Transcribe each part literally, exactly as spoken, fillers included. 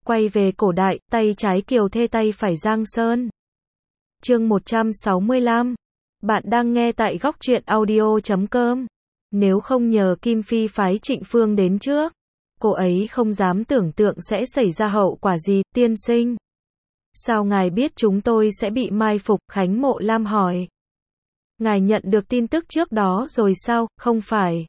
Quay về cổ đại, tay trái Kiều Thê tay phải Giang Sơn. Chương một trăm sáu mươi lăm. Bạn đang nghe tại góc truyện audio chấm com. Nếu không nhờ Kim Phi phái Trịnh Phương đến trước, cô ấy không dám tưởng tượng sẽ xảy ra hậu quả gì, tiên sinh. Sao ngài biết chúng tôi sẽ bị mai phục, Khánh Mộ Lam hỏi. Ngài nhận được tin tức trước đó rồi sao, không phải?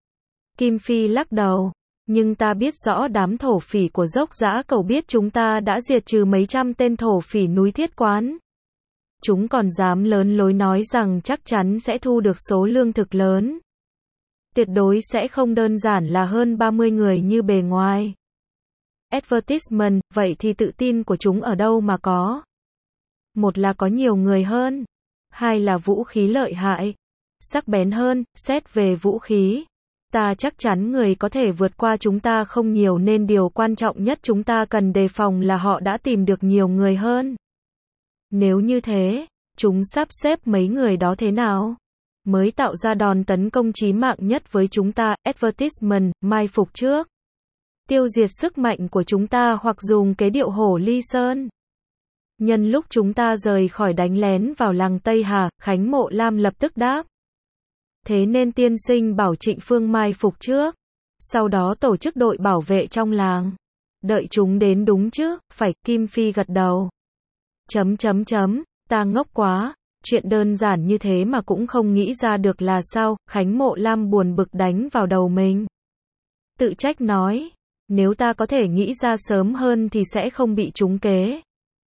Kim Phi lắc đầu. Nhưng ta biết rõ đám thổ phỉ của Dốc Dã Cầu biết chúng ta đã diệt trừ mấy trăm tên thổ phỉ núi Thiết Quán. Chúng còn dám lớn lối nói rằng chắc chắn sẽ thu được số lương thực lớn. Tuyệt đối sẽ không đơn giản là hơn ba mươi người như bề ngoài. Advertisement, vậy thì tự tin của chúng ở đâu mà có? Một là có nhiều người hơn. Hai là vũ khí lợi hại. Sắc bén hơn, xét về vũ khí. Ta chắc chắn người có thể vượt qua chúng ta không nhiều nên điều quan trọng nhất chúng ta cần đề phòng là họ đã tìm được nhiều người hơn. Nếu như thế, chúng sắp xếp mấy người đó thế nào? Mới tạo ra đòn tấn công chí mạng nhất với chúng ta, advertisement, mai phục trước. Tiêu diệt sức mạnh của chúng ta hoặc dùng kế điệu hổ ly sơn. Nhân lúc chúng ta rời khỏi đánh lén vào làng Tây Hà, Khánh Mộ Lam lập tức đáp. Thế nên tiên sinh bảo Trịnh Phương mai phục trước. Sau đó tổ chức đội bảo vệ trong làng. Đợi chúng đến đúng chứ, phải, Kim Phi gật đầu. Chấm chấm chấm, ta ngốc quá. Chuyện đơn giản như thế mà cũng không nghĩ ra được là sao, Khánh Mộ Lam buồn bực đánh vào đầu mình. Tự trách nói, nếu ta có thể nghĩ ra sớm hơn thì sẽ không bị trúng kế.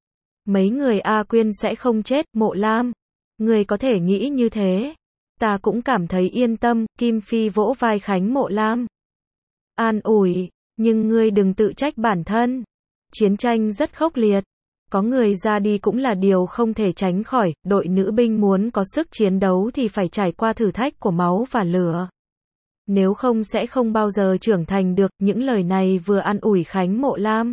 Mấy người A Quyên sẽ không chết, Mộ Lam. Người có thể nghĩ như thế. Ta cũng cảm thấy yên tâm, Kim Phi vỗ vai Khánh Mộ Lam. An ủi, nhưng ngươi đừng tự trách bản thân. Chiến tranh rất khốc liệt. Có người ra đi cũng là điều không thể tránh khỏi, đội nữ binh muốn có sức chiến đấu thì phải trải qua thử thách của máu và lửa. Nếu không sẽ không bao giờ trưởng thành được, những lời này vừa an ủi Khánh Mộ Lam.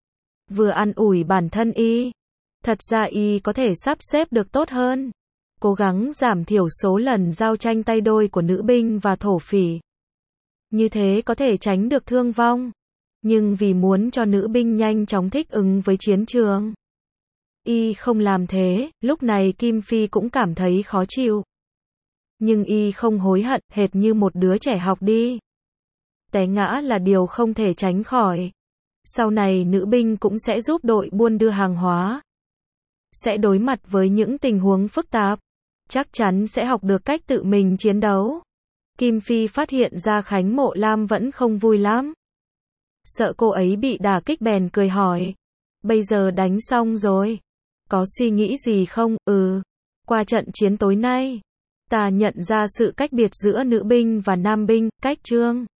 Vừa an ủi bản thân y. Thật ra y có thể sắp xếp được tốt hơn. Cố gắng giảm thiểu số lần giao tranh tay đôi của nữ binh và thổ phỉ. Như thế có thể tránh được thương vong. Nhưng vì muốn cho nữ binh nhanh chóng thích ứng với chiến trường, y không làm thế, lúc này Kim Phi cũng cảm thấy khó chịu. Nhưng y không hối hận, hệt như một đứa trẻ học đi. Té ngã là điều không thể tránh khỏi. Sau này nữ binh cũng sẽ giúp đội buôn đưa hàng hóa. Sẽ đối mặt với những tình huống phức tạp. Chắc chắn sẽ học được cách tự mình chiến đấu. Kim Phi phát hiện ra Khánh Mộ Lam vẫn không vui lắm. Sợ cô ấy bị đả kích bèn cười hỏi. Bây giờ đánh xong rồi. Có suy nghĩ gì không? Ừ. Qua trận chiến tối nay, ta nhận ra sự cách biệt giữa nữ binh và nam binh, cách trương.